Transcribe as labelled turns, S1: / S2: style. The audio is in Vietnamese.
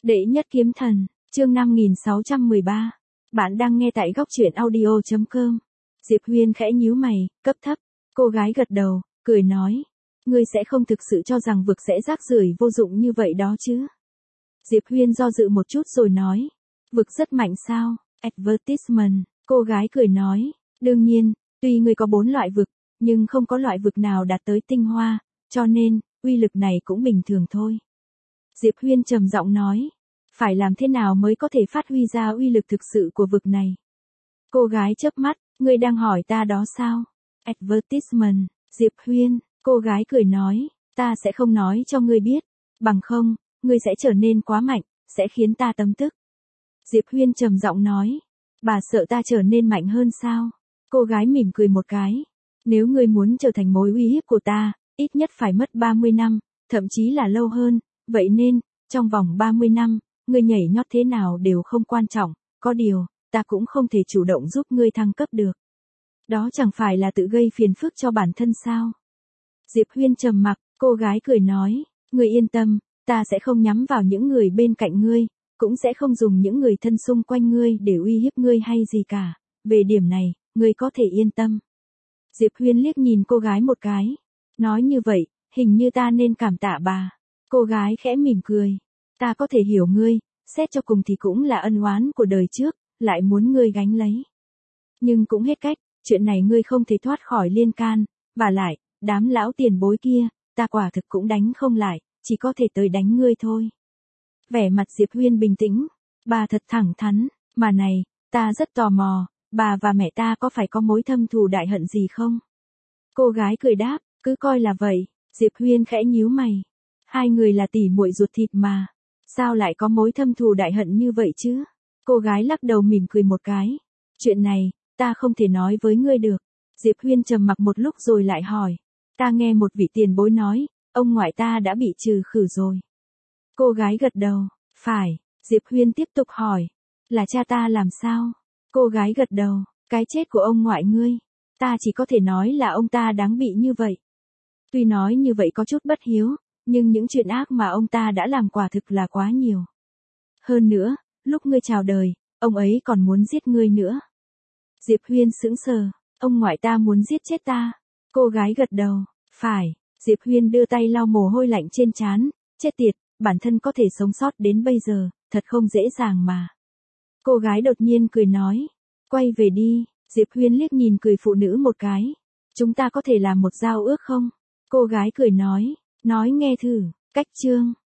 S1: Đệ nhất kiếm thần, chương 5613. Bạn đang nghe tại góc truyện audio.com. Diệp Huyên khẽ nhíu mày, cấp thấp. Cô gái gật đầu, cười nói. Ngươi sẽ không thực sự cho rằng vực sẽ rác rưởi vô dụng như vậy đó chứ. Diệp Huyên do dự một chút rồi nói. Vực rất mạnh sao? Advertisement. Cô gái cười nói. Đương nhiên, tuy ngươi có 4 loại vực, nhưng không có loại vực nào đạt tới tinh hoa, cho nên, uy lực này cũng bình thường thôi. Diệp Huyên trầm giọng nói. Phải làm thế nào mới có thể phát huy ra uy lực thực sự của vực này? Cô gái chớp mắt, ngươi đang hỏi ta đó sao? Advertisement, Diệp Huyên, cô gái cười nói, ta sẽ không nói cho ngươi biết, bằng không, ngươi sẽ trở nên quá mạnh, sẽ khiến ta tấm tức. Diệp Huyên trầm giọng nói, bà sợ ta trở nên mạnh hơn sao? Cô gái mỉm cười một cái, nếu ngươi muốn trở thành mối uy hiếp của ta, ít nhất phải mất 30 năm, thậm chí là lâu hơn, vậy nên, trong vòng 30 năm, ngươi nhảy nhót thế nào đều không quan trọng, có điều, ta cũng không thể chủ động giúp ngươi thăng cấp được. Đó chẳng phải là tự gây phiền phức cho bản thân sao? Diệp Huyên trầm mặc, cô gái cười nói, ngươi yên tâm, ta sẽ không nhắm vào những người bên cạnh ngươi, cũng sẽ không dùng những người thân xung quanh ngươi để uy hiếp ngươi hay gì cả, về điểm này, ngươi có thể yên tâm. Diệp Huyên liếc nhìn cô gái một cái, nói như vậy, hình như ta nên cảm tạ bà. Cô gái khẽ mỉm cười, ta có thể hiểu ngươi, xét cho cùng thì cũng là ân oán của đời trước, lại muốn ngươi gánh lấy. Nhưng cũng hết cách, chuyện này ngươi không thể thoát khỏi liên can, và lại, đám lão tiền bối kia, ta quả thực cũng đánh không lại, chỉ có thể tới đánh ngươi thôi. Vẻ mặt Diệp Huyên bình tĩnh, bà thật thẳng thắn, mà này, ta rất tò mò, bà và mẹ ta có phải có mối thâm thù đại hận gì không? Cô gái cười đáp, cứ coi là vậy. Diệp Huyên khẽ nhíu mày. Hai người là tỷ muội ruột thịt mà. Sao lại có mối thâm thù đại hận như vậy chứ? Cô gái lắc đầu mỉm cười một cái. Chuyện này, ta không thể nói với ngươi được. Diệp Huyên trầm mặc một lúc rồi lại hỏi. Ta nghe một vị tiền bối nói, ông ngoại ta đã bị trừ khử rồi. Cô gái gật đầu. Phải. Diệp Huyên tiếp tục hỏi. Là cha ta làm sao? Cô gái gật đầu. Cái chết của ông ngoại ngươi. Ta chỉ có thể nói là ông ta đáng bị như vậy. Tuy nói như vậy có chút bất hiếu, nhưng những chuyện ác mà ông ta đã làm quả thực là quá nhiều. Hơn nữa, lúc ngươi chào đời, ông ấy còn muốn giết ngươi nữa. Diệp Huyên sững sờ, ông ngoại ta muốn giết chết ta. Cô gái gật đầu, phải. Diệp Huyên đưa tay lau mồ hôi lạnh trên trán, chết tiệt, bản thân có thể sống sót đến bây giờ, thật không dễ dàng mà. Cô gái đột nhiên cười nói, quay về đi. Diệp Huyên liếc nhìn cười phụ nữ một cái. Chúng ta có thể làm một giao ước không? Cô gái cười nói nghe thử, cách chương.